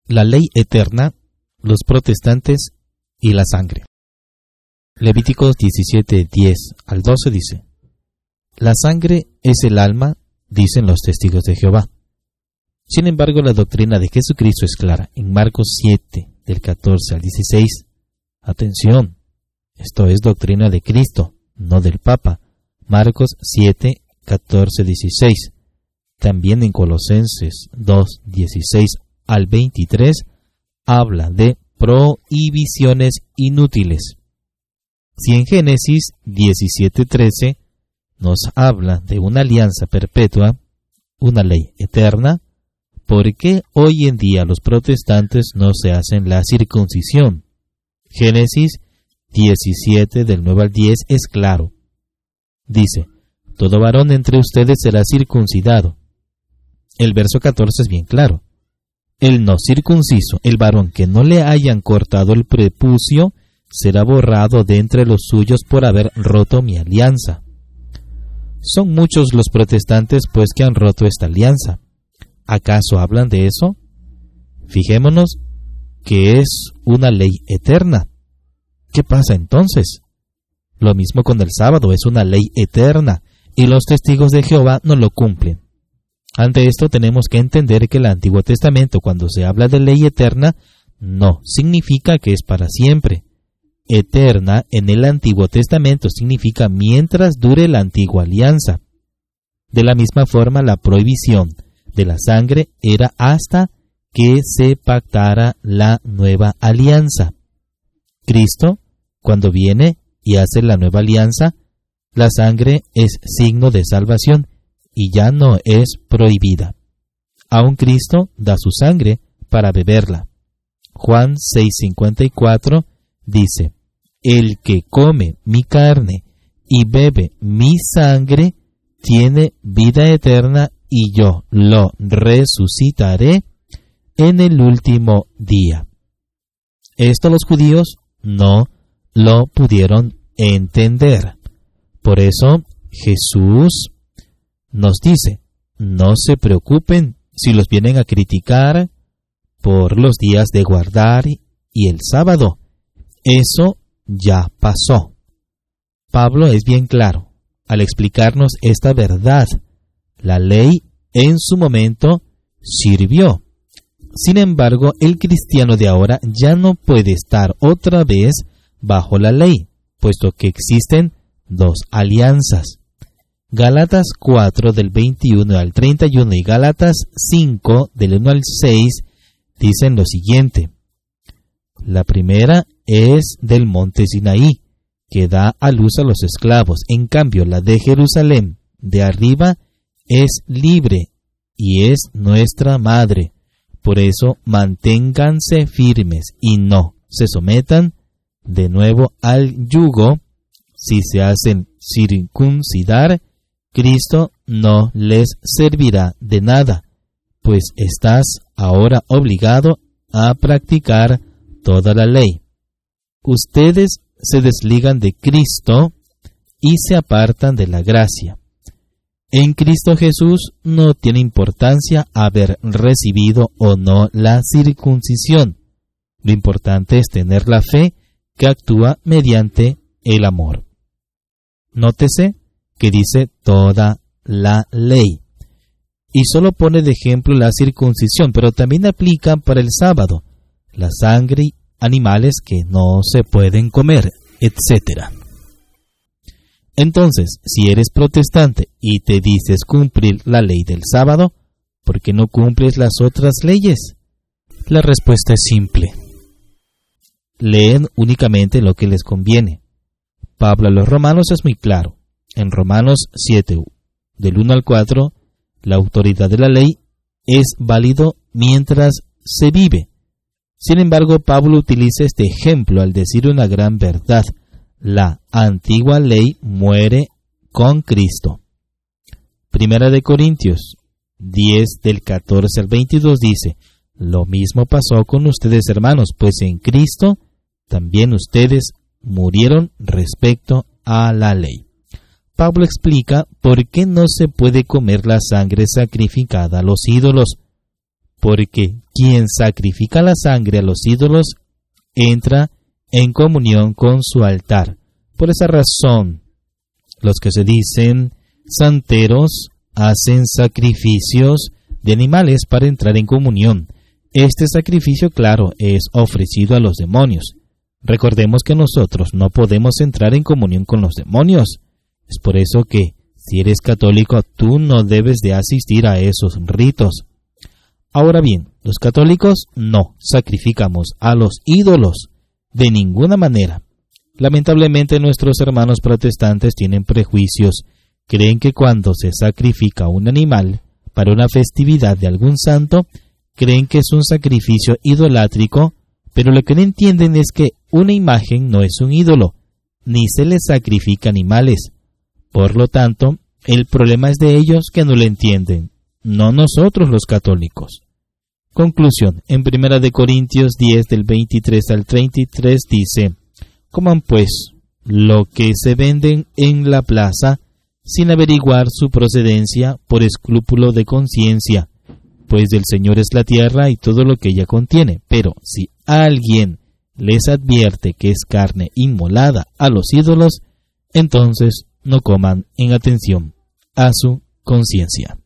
la ley eterna, los protestantes y la sangre. Levíticos 17:10 al 12 dice: la sangre es el alma, dicen los testigos de Jehová. Sin embargo, la doctrina de Jesucristo es clara. En Marcos 7, del 14 al 16, atención, esto es doctrina de Cristo, no del Papa. Marcos 7, 14, 16. También en Colosenses 2, 16 al 23, habla de prohibiciones inútiles. Si en Génesis 17, 13 nos habla de una alianza perpetua, una ley eterna, ¿por qué hoy en día los protestantes no se hacen la circuncisión? Génesis 17, del 9 al 10 es claro. Dice: todo varón entre ustedes será circuncidado. El verso 14 es bien claro. El no circunciso, el varón que no le hayan cortado el prepucio, será borrado de entre los suyos por haber roto mi alianza. Son muchos los protestantes, pues, que han roto esta alianza. ¿Acaso hablan de eso? Fijémonos que es una ley eterna. ¿Qué pasa entonces? Lo mismo con el sábado, es una ley eterna, y los testigos de Jehová no lo cumplen. Ante esto tenemos que entender que el Antiguo Testamento, cuando se habla de ley eterna, no significa que es para siempre. Eterna en el Antiguo Testamento significa mientras dure la antigua alianza. De la misma forma, la prohibición de la sangre era hasta que se pactara la nueva alianza. Cristo, cuando viene y hace la nueva alianza, la sangre es signo de salvación y ya no es prohibida. Aún Cristo da su sangre para beberla. Juan 6:54 dice: el que come mi carne y bebe mi sangre tiene vida eterna, y yo lo resucitaré en el último día. Esto los judíos no lo pudieron entender. Por eso Jesús nos dice: no se preocupen si los vienen a criticar por los días de guardar y el sábado. Eso ya pasó. Pablo es bien claro al explicarnos esta verdad. La ley en su momento sirvió. Sin embargo, el cristiano de ahora ya no puede estar otra vez bajo la ley, puesto que existen dos alianzas. Gálatas 4 del 21 al 31 y Gálatas 5 del 1 al 6 dicen lo siguiente: la primera es del monte Sinaí, que da a luz a los esclavos. En cambio, la de Jerusalén de arriba es libre y es nuestra madre. Por eso, manténganse firmes y no se sometan de nuevo al yugo. Si se hacen circuncidar, Cristo no les servirá de nada, pues estás ahora obligado a practicar toda la ley. Ustedes se desligan de Cristo y se apartan de la gracia. En Cristo Jesús no tiene importancia haber recibido o no la circuncisión. Lo importante es tener la fe que actúa mediante el amor. Nótese que dice toda la ley. Y solo pone de ejemplo la circuncisión, pero también aplica para el sábado, la sangre, animales que no se pueden comer, etc. Entonces, si eres protestante y te dices cumplir la ley del sábado, ¿por qué no cumples las otras leyes? La respuesta es simple. Leen únicamente lo que les conviene. Pablo a los romanos es muy claro. En Romanos 7, del 1 al 4, la autoridad de la ley es válido mientras se vive. Sin embargo, Pablo utiliza este ejemplo al decir una gran verdad: la antigua ley muere con Cristo. Primera de Corintios 10, del 14 al 22 dice: lo mismo pasó con ustedes, hermanos, pues en Cristo también ustedes murieron respecto a la ley. Pablo explica por qué no se puede comer la sangre sacrificada a los ídolos. porque quien sacrifica la sangre a los ídolos entra en comunión con su altar. Por esa razón, los que se dicen santeros hacen sacrificios de animales para entrar en comunión. Este sacrificio, claro, es ofrecido a los demonios. Recordemos que nosotros no podemos entrar en comunión con los demonios. Es por eso que, si eres católico, tú no debes de asistir a esos ritos. Ahora bien, los católicos no sacrificamos a los ídolos de ninguna manera. Lamentablemente nuestros hermanos protestantes tienen prejuicios. Creen que cuando se sacrifica un animal para una festividad de algún santo, creen que es un sacrificio idolátrico, pero lo que no entienden es que una imagen no es un ídolo, ni se les sacrifica animales. Por lo tanto, el problema es de ellos que no lo entienden, no nosotros los católicos. Conclusión, en 1 Corintios 10 del 23 al 33 dice: coman pues lo que se venden en la plaza, sin averiguar su procedencia por escrúpulo de conciencia, pues del Señor es la tierra y todo lo que ella contiene. Pero si alguien les advierte que es carne inmolada a los ídolos, entonces no coman en atención a su conciencia.